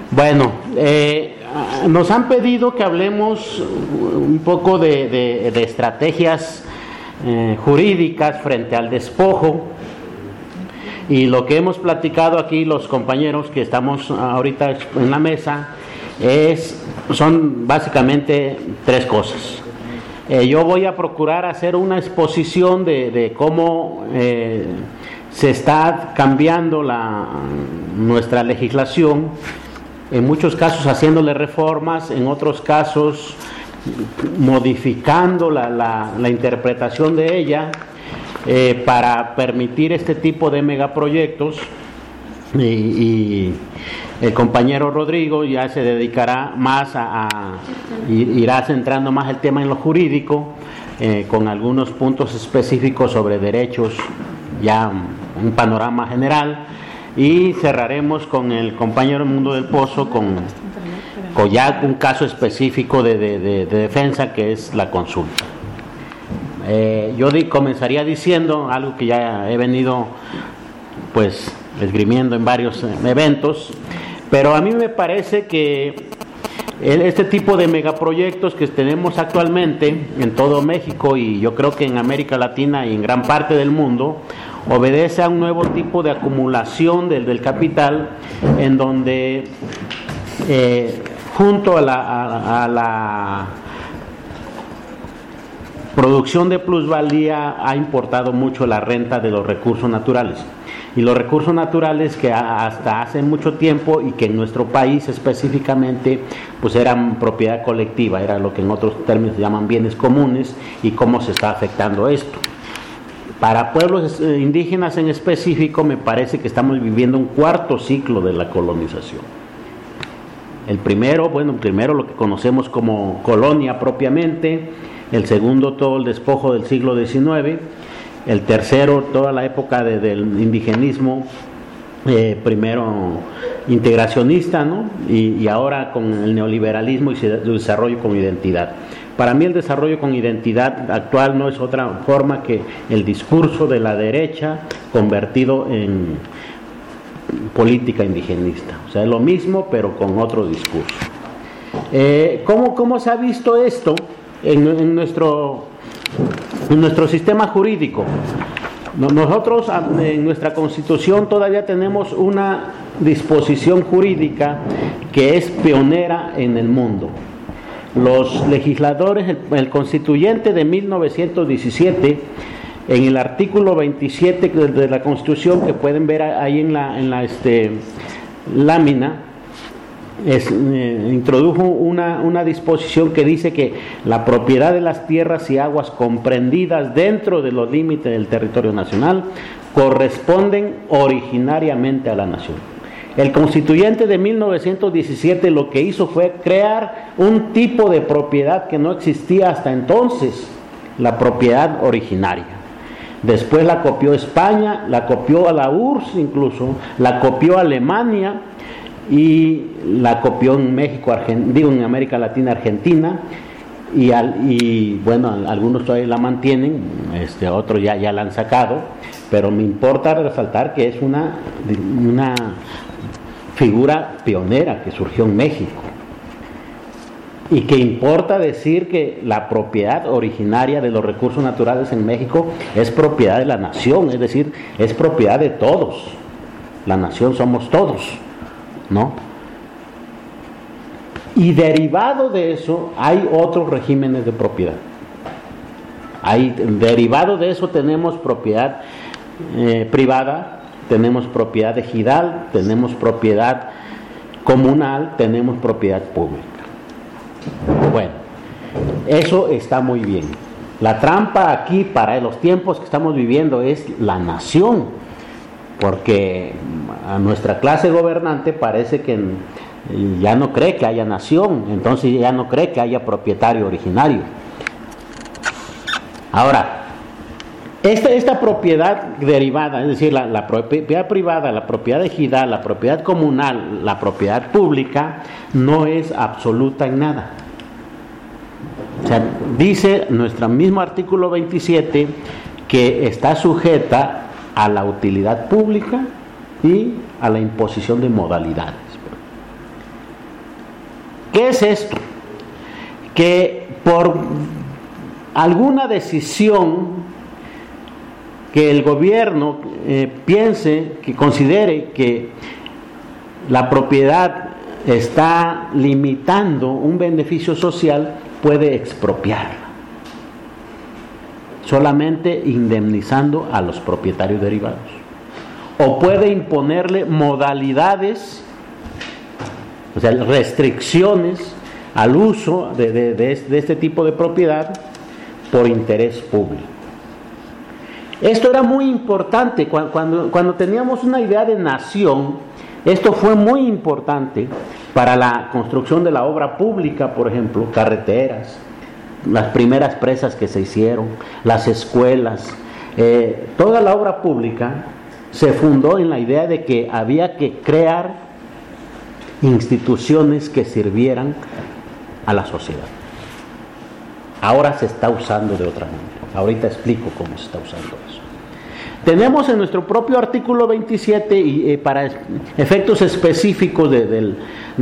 Bueno, nos han pedido que hablemos un poco de estrategias jurídicas frente al despojo, y lo que hemos platicado aquí los compañeros que estamos ahorita en la mesa son básicamente tres cosas. Yo voy a procurar hacer una exposición de cómo se está cambiando nuestra legislación, en muchos casos haciéndole reformas, en otros casos modificando la interpretación de ella para permitir este tipo de megaproyectos, y el compañero Rodrigo ya se dedicará más irá centrando más el tema en lo jurídico, con algunos puntos específicos sobre derechos, ya un panorama general, y cerraremos con el compañero Mundo del Pozo con ya un caso específico de defensa, que es la consulta. Yo comenzaría diciendo algo que ya he venido pues esgrimiendo en varios eventos, pero a mí me parece que este tipo de megaproyectos que tenemos actualmente en todo México, y yo creo que en América Latina y en gran parte del mundo, obedece a un nuevo tipo de acumulación del capital, en donde junto a la producción de plusvalía ha importado mucho la renta de los recursos naturales, y los recursos naturales que hasta hace mucho tiempo, y que en nuestro país específicamente pues eran propiedad colectiva, era lo que en otros términos se llaman bienes comunes, y cómo se está afectando esto. Para pueblos indígenas en específico, me parece que estamos viviendo un cuarto ciclo de la colonización. El primero lo que conocemos como colonia propiamente; el segundo, todo el despojo del siglo XIX; el tercero, toda la época del indigenismo, primero integracionista, ¿no? Y ahora con el neoliberalismo y su desarrollo con identidad. Para mí el desarrollo con identidad actual no es otra forma que el discurso de la derecha convertido en política indigenista. O sea, es lo mismo pero con otro discurso. ¿Cómo se ha visto esto en nuestro sistema jurídico? Nosotros en nuestra Constitución todavía tenemos una disposición jurídica que es pionera en el mundo. Los legisladores, el constituyente de 1917, en el artículo 27 de la Constitución, que pueden ver ahí en la lámina, introdujo una disposición que dice que la propiedad de las tierras y aguas comprendidas dentro de los límites del territorio nacional corresponden originariamente a la nación. El constituyente de 1917 lo que hizo fue crear un tipo de propiedad que no existía hasta entonces, la propiedad originaria. Después la copió España, la copió a la URSS incluso, la copió Alemania, y la copió en México, en América Latina, Argentina, y bueno, algunos todavía la mantienen, otros ya la han sacado, pero me importa resaltar que es una figura pionera que surgió en México, y que importa decir que la propiedad originaria de los recursos naturales en México es propiedad de la nación, es decir, es propiedad de todos. La nación somos todos, ¿no? Y derivado de eso hay otros regímenes de propiedad. Derivado de eso tenemos propiedad privada, tenemos propiedad ejidal, tenemos propiedad comunal, tenemos propiedad pública. Bueno, eso está muy bien. La trampa aquí para los tiempos que estamos viviendo es la nación, porque a nuestra clase gobernante parece que ya no cree que haya nación, entonces ya no cree que haya propietario originario. Ahora, esta propiedad derivada, es decir, la propiedad privada, la propiedad ejidal, la propiedad comunal, la propiedad pública, no es absoluta en nada. O sea, dice nuestro mismo artículo 27 que está sujeta a la utilidad pública y a la imposición de modalidades. ¿Qué es esto? Que por alguna decisión que el gobierno piense, que considere que la propiedad está limitando un beneficio social, puede expropiarla, solamente indemnizando a los propietarios derivados. O puede imponerle modalidades, o sea, restricciones al uso de este tipo de propiedad por interés público. Esto era muy importante cuando teníamos una idea de nación. Esto fue muy importante para la construcción de la obra pública, por ejemplo, carreteras, las primeras presas que se hicieron, las escuelas, toda la obra pública se fundó en la idea de que había que crear instituciones que sirvieran a la sociedad. Ahora se está usando de otra manera. Ahorita explico cómo se está usando eso. Tenemos en nuestro propio artículo 27, y para efectos específicos del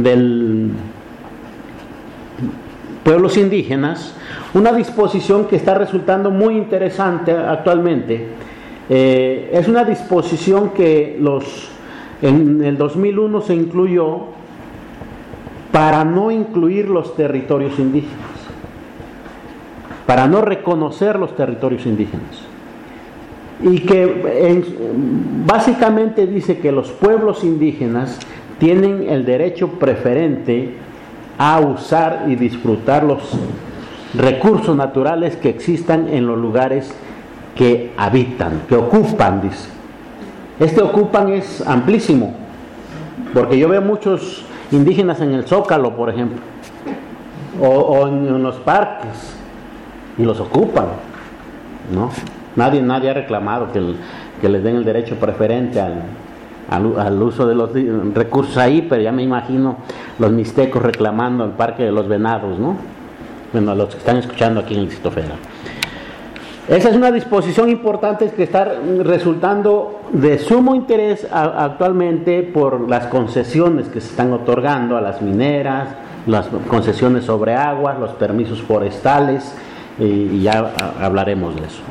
pueblos indígenas, una disposición que está resultando muy interesante actualmente. Es una disposición que en el 2001 se incluyó para no incluir los territorios indígenas, para no reconocer los territorios indígenas, y que básicamente dice que los pueblos indígenas tienen el derecho preferente a usar y disfrutar los recursos naturales que existan en los lugares que habitan, que ocupan, dice. Este ocupan es amplísimo, porque yo veo muchos indígenas en el Zócalo, por ejemplo, o en los parques, y los ocupan, ¿no? Nadie ha reclamado que les den el derecho preferente al uso de los recursos ahí, pero ya me imagino los mixtecos reclamando el Parque de los Venados, ¿no? Bueno, los que están escuchando aquí en el Distrito Federal. Esa es una disposición importante que está resultando de sumo interés actualmente por las concesiones que se están otorgando a las mineras, las concesiones sobre aguas, los permisos forestales, y ya hablaremos de eso.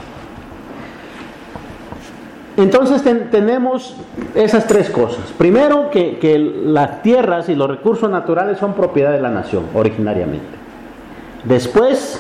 Entonces tenemos esas tres cosas. Primero, que las tierras y los recursos naturales son propiedad de la nación originariamente. Después,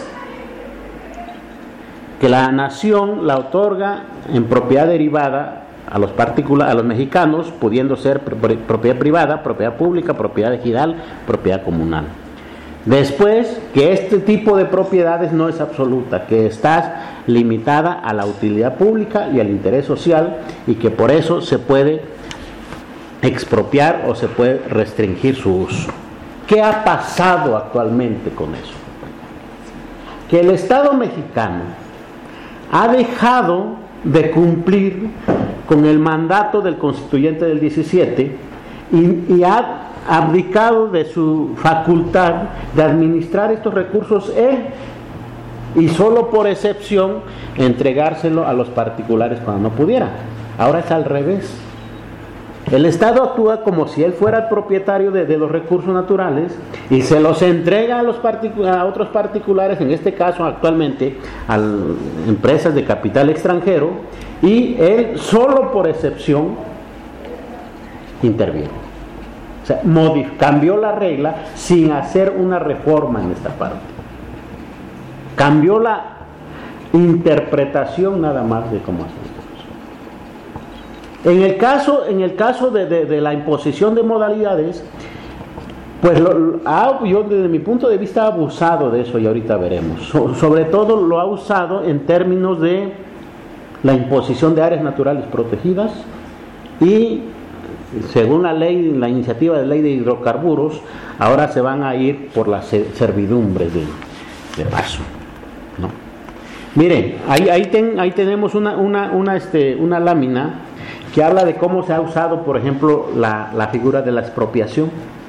que la nación la otorga en propiedad derivada a los mexicanos, pudiendo ser propiedad privada, propiedad pública, propiedad ejidal, propiedad comunal. Después, que este tipo de propiedades no es absoluta, que está limitada a la utilidad pública y al interés social, y que por eso se puede expropiar o se puede restringir su uso. ¿Qué ha pasado actualmente con eso? Que el Estado mexicano ha dejado de cumplir con el mandato del constituyente del 17 y ha abdicado de su facultad de administrar estos recursos él, y solo por excepción entregárselo a los particulares cuando no pudiera. Ahora es al revés. El Estado actúa como si él fuera el propietario de los recursos naturales y se los entrega a otros particulares, en este caso actualmente a empresas de capital extranjero, y él solo por excepción interviene. O sea, cambió la regla sin hacer una reforma en esta parte. Cambió la interpretación nada más de cómo hacer esto. En el caso de la imposición de modalidades, pues yo desde mi punto de vista he abusado de eso, y ahorita veremos. Sobre todo lo ha usado en términos de la imposición de áreas naturales protegidas, y según la iniciativa de ley de hidrocarburos, ahora se van a ir por las servidumbres de paso, ¿no? Miren, ahí tenemos una lámina que habla de cómo se ha usado, por ejemplo, la figura de la expropiación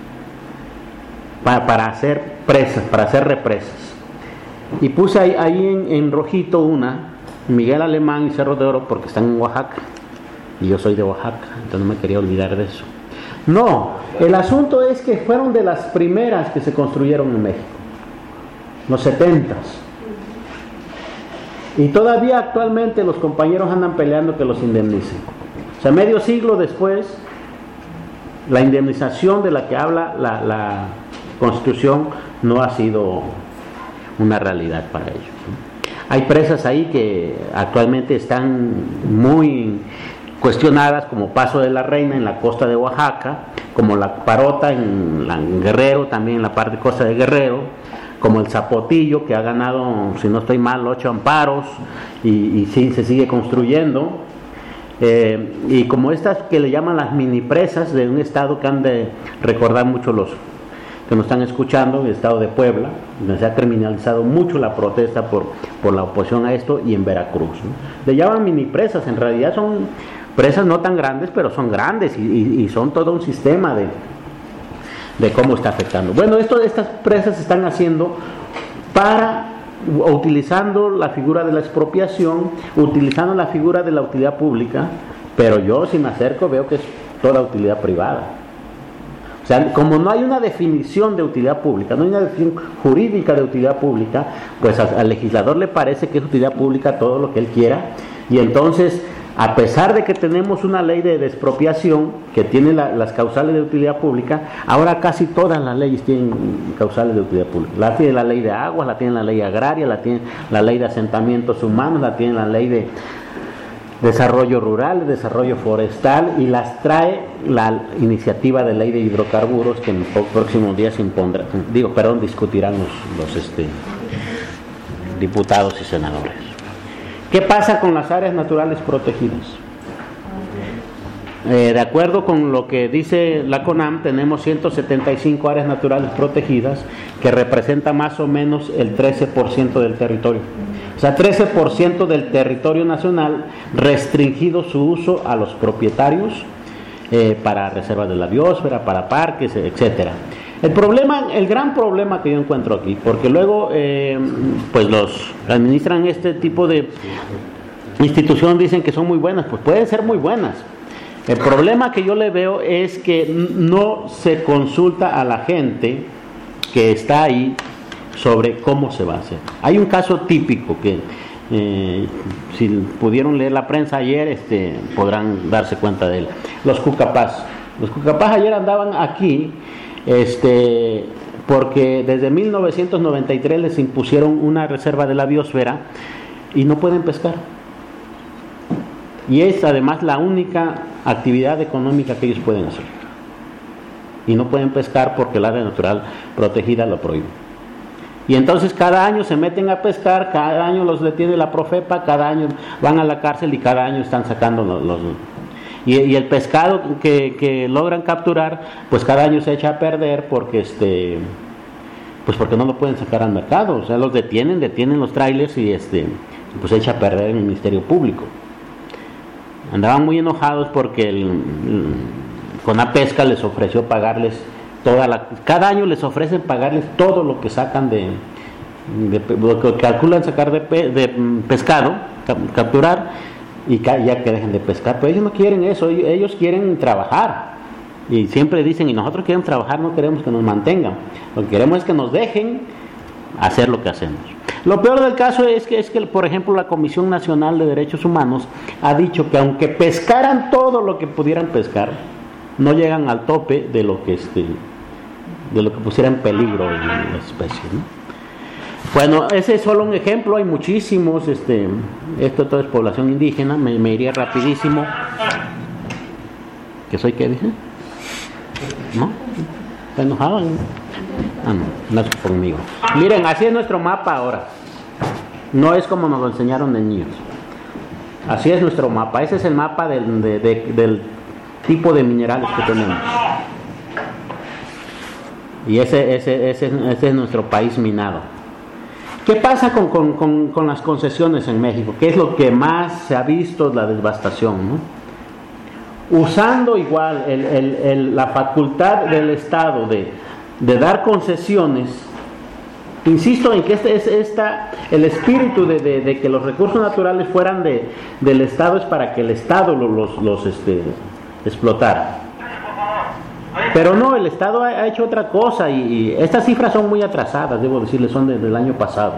para hacer presas, para hacer represas. Y puse ahí en rojito Miguel Alemán y Cerro de Oro, porque están en Oaxaca, y yo soy de Oaxaca, entonces no me quería olvidar de eso. No, el asunto es que fueron de las primeras que se construyeron en México, los 70s. Y todavía actualmente los compañeros andan peleando que los indemnicen. O sea, medio siglo después, la indemnización de la que habla la Constitución no ha sido una realidad para ellos. Hay presas ahí que actualmente están muy cuestionadas, como Paso de la Reina en la costa de Oaxaca, como la Parota en Guerrero, también en la parte costa de Guerrero, como el Zapotillo, que ha ganado, si no estoy mal, 8 amparos y sí, se sigue construyendo. Y como estas que le llaman las mini presas de un estado que han de recordar mucho los que nos están escuchando, el estado de Puebla, donde se ha criminalizado mucho la protesta por la oposición a esto, y en Veracruz, ¿no? Le llaman mini presas, en realidad son presas no tan grandes, pero son grandes y son todo un sistema de cómo está afectando. Bueno, estas presas se están haciendo utilizando la figura de la expropiación, utilizando la figura de la utilidad pública, pero yo si me acerco veo que es toda utilidad privada. O sea, como no hay una definición de utilidad pública, no hay una definición jurídica de utilidad pública, pues al legislador le parece que es utilidad pública todo lo que él quiera, y entonces, a pesar de que tenemos una ley de expropiación que tiene las causales de utilidad pública, ahora casi todas las leyes tienen causales de utilidad pública. La tiene la ley de aguas, la tiene la ley agraria, la tiene la ley de asentamientos humanos, la tiene la ley de desarrollo rural, desarrollo forestal, y las trae la iniciativa de ley de hidrocarburos que en los próximos días discutirán los diputados y senadores. ¿Qué pasa con las áreas naturales protegidas? De acuerdo con lo que dice la CONAM, tenemos 175 áreas naturales protegidas que representan más o menos el 13% del territorio. O sea, 13% del territorio nacional restringido su uso a los propietarios para reservas de la biosfera, para parques, etcétera. El gran problema que yo encuentro aquí, porque luego pues los administran este tipo de instituciones, dicen que son muy buenas, pues pueden ser muy buenas. El problema que yo le veo es que no se consulta a la gente que está ahí sobre cómo se va a hacer. Hay un caso típico que si pudieron leer la prensa ayer, podrán darse cuenta de él. Los cucapás. Los cucapás ayer andaban aquí porque desde 1993 les impusieron una reserva de la biosfera y no pueden pescar. Y es además la única actividad económica que ellos pueden hacer. Y no pueden pescar porque el área natural protegida lo prohíbe. Y entonces cada año se meten a pescar, cada año los detiene la Profepa, cada año van a la cárcel y cada año están sacando y el pescado que logran capturar, pues cada año se echa a perder porque pues porque no lo pueden sacar al mercado. O sea, los detienen los trailers y pues se echa a perder en el Ministerio Público. Andaban muy enojados porque Conapesca les ofreció pagarles cada año les ofrecen pagarles todo lo que sacan de lo que calculan sacar de pescado, capturar, y ya que dejen de pescar. Pero ellos no quieren eso, ellos quieren trabajar, y siempre dicen, y nosotros queremos trabajar, no queremos que nos mantengan, lo que queremos es que nos dejen hacer lo que hacemos. Lo peor del caso es que por ejemplo, la Comisión Nacional de Derechos Humanos ha dicho que aunque pescaran todo lo que pudieran pescar, no llegan al tope de lo que pusiera en peligro la especie, ¿no? Bueno, ese es solo un ejemplo, hay muchísimos. Esto todo es población indígena. Me iría rapidísimo. ¿Qué soy? ¿Qué dije? ¿No? ¿Está enojado? Ah, no es conmigo. Miren, así es nuestro mapa ahora. No es como nos lo enseñaron de niños. Así es nuestro mapa. Ese es el mapa del tipo de minerales que tenemos. Y ese es nuestro país minado. ¿Qué pasa con las concesiones en México? ¿Qué es lo que más se ha visto? La devastación, ¿no? Usando igual la facultad del Estado de dar concesiones. Insisto en que el espíritu de que los recursos naturales fueran del Estado es para que el Estado los explotara. Pero no, el Estado ha hecho otra cosa y estas cifras son muy atrasadas, debo decirles, son del año pasado.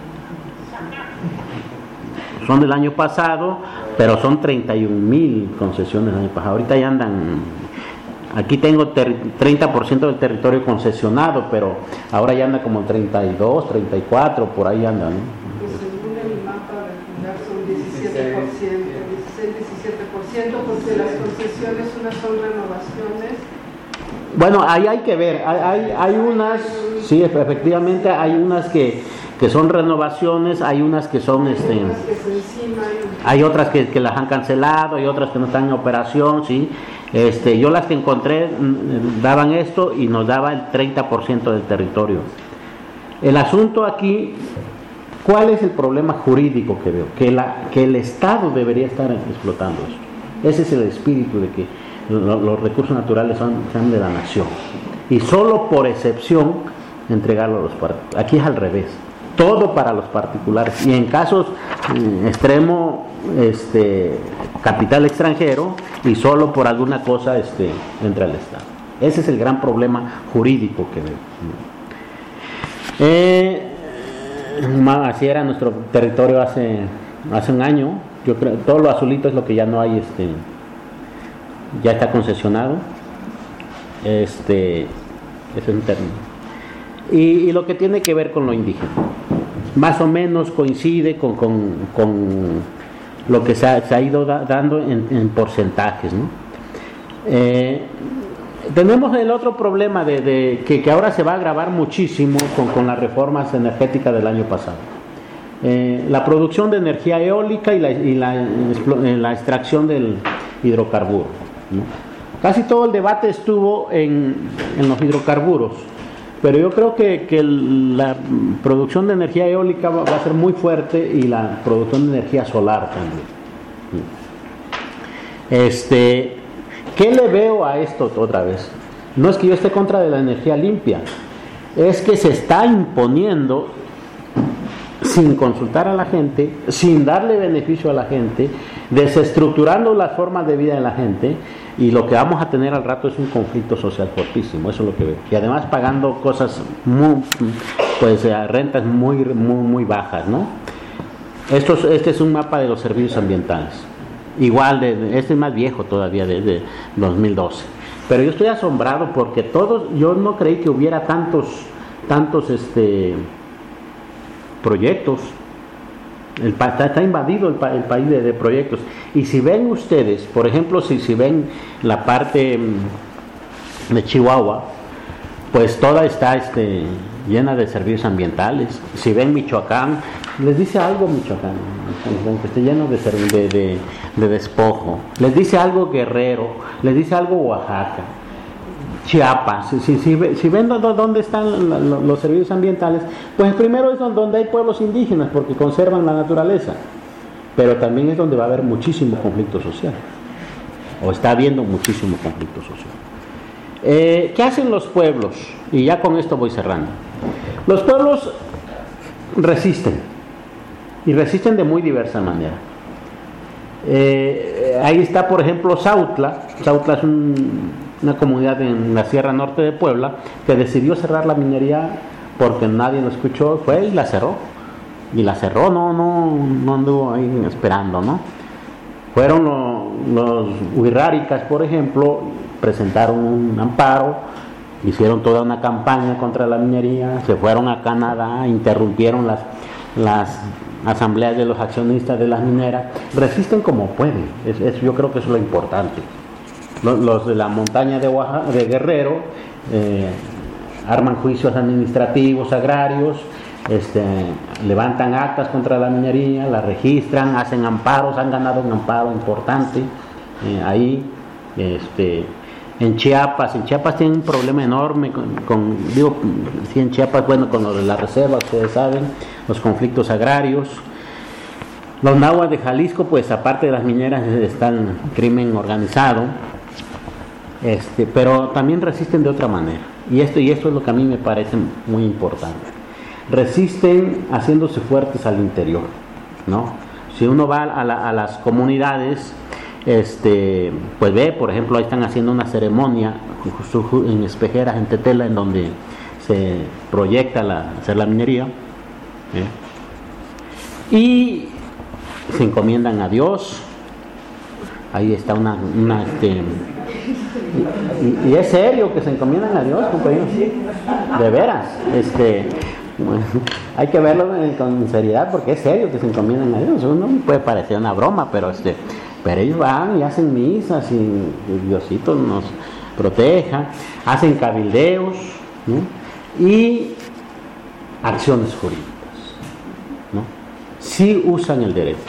Son del año pasado, pero son 31,000 concesiones del año pasado. Ahorita ya andan, aquí tengo 30% del territorio concesionado, pero ahora ya anda como 32, 34, por ahí anda, ¿no? Pues según el mapa regional son 17%, 16-17%, porque las concesiones unas son renovaciones. Bueno, ahí hay que ver, hay unas, sí, efectivamente, hay unas que son renovaciones, hay unas que son, hay otras que las han cancelado, hay otras que no están en operación, sí. Yo las que encontré daban esto y nos daba el 30% del territorio. El asunto aquí, ¿cuál es el problema jurídico que veo? Que el Estado debería estar explotando eso. Ese es el espíritu de que los recursos naturales sean de la nación. Y solo por excepción entregarlo a los particulares. Aquí es al revés. Todo para los particulares. Y en casos extremo, capital extranjero, y solo por alguna cosa entra al Estado. Ese es el gran problema jurídico que veo. Así era nuestro territorio hace un año. Yo creo todo lo azulito es lo que ya no hay, ya está concesionado. Ese es un término. Y lo que tiene que ver con lo indígena, más o menos coincide con lo que se ha ido dando en porcentajes, ¿no? Tenemos el otro problema de que ahora se va a agravar muchísimo con las reformas energéticas del año pasado. La producción de energía eólica y la extracción del hidrocarburo, ¿no? Casi todo el debate estuvo en los hidrocarburos, pero yo creo que la producción de energía eólica va a ser muy fuerte y la producción de energía solar también. ¿Qué le veo a esto otra vez? No es que yo esté contra de la energía limpia, es que se está imponiendo sin consultar a la gente, sin darle beneficio a la gente, desestructurando las formas de vida de la gente, y lo que vamos a tener al rato es un conflicto social fortísimo. Eso es lo que veo. Y además pagando cosas rentas muy bajas, ¿no? Este es un mapa de los servicios ambientales. Igual, este es más viejo todavía, de 2012. Pero yo estoy asombrado porque yo no creí que hubiera tantos proyectos. Está invadido el país de proyectos. Y si ven ustedes, por ejemplo, si ven la parte de Chihuahua, pues toda está llena de servicios ambientales. Si ven Michoacán, les dice algo Michoacán, aunque esté lleno de despojo. Les dice algo Guerrero, les dice algo Oaxaca, Chiapas. Si ven dónde están los servicios ambientales, pues primero es donde hay pueblos indígenas porque conservan la naturaleza, pero también es donde va a haber muchísimo conflicto social, o está habiendo muchísimo conflicto social. ¿Qué hacen los pueblos? Y ya con esto voy cerrando. Los pueblos resisten, y resisten de muy diversa manera. Ahí está, por ejemplo, Sautla. Sautla es una comunidad en la Sierra Norte de Puebla que decidió cerrar la minería porque nadie lo escuchó, fue y la cerró. Y la cerró, no anduvo ahí esperando, ¿no? Fueron los Huirráricas, por ejemplo, presentaron un amparo, hicieron toda una campaña contra la minería, se fueron a Canadá, interrumpieron las asambleas de los accionistas de las mineras, resisten como pueden. Yo creo que eso es lo importante. Los de la montaña de Guerrero arman juicios administrativos, agrarios, levantan actas contra la minería, la registran, hacen amparos, han ganado un amparo importante ahí. En Chiapas tienen un problema enorme en Chiapas, bueno, con lo de la reserva, ustedes saben, los conflictos agrarios. Los nahuas de Jalisco, pues aparte de las mineras, están crimen organizado, pero también resisten de otra manera. Y esto es lo que a mí me parece muy importante. Resisten haciéndose fuertes al interior, ¿no? Si uno va a las comunidades, pues ve, por ejemplo, ahí están haciendo una ceremonia justo en Espejeras, en Tetela, en donde se proyecta hacer la minería, y se encomiendan a Dios. Ahí está y es serio que se encomiendan a Dios, compañeros, de veras, hay que verlo con seriedad, porque es serio que se encomiendan a Dios. Uno puede parecer una broma, pero ellos van y hacen misas y Diosito nos proteja, hacen cabildeos, ¿no? Y acciones jurídicas, ¿no? Sí usan el derecho.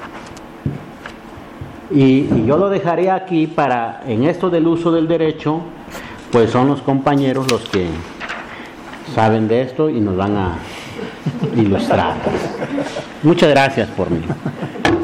Y yo lo dejaré aquí para, en esto del uso del derecho, pues son los compañeros los que saben de esto y nos van a ilustrar. Muchas gracias por mí.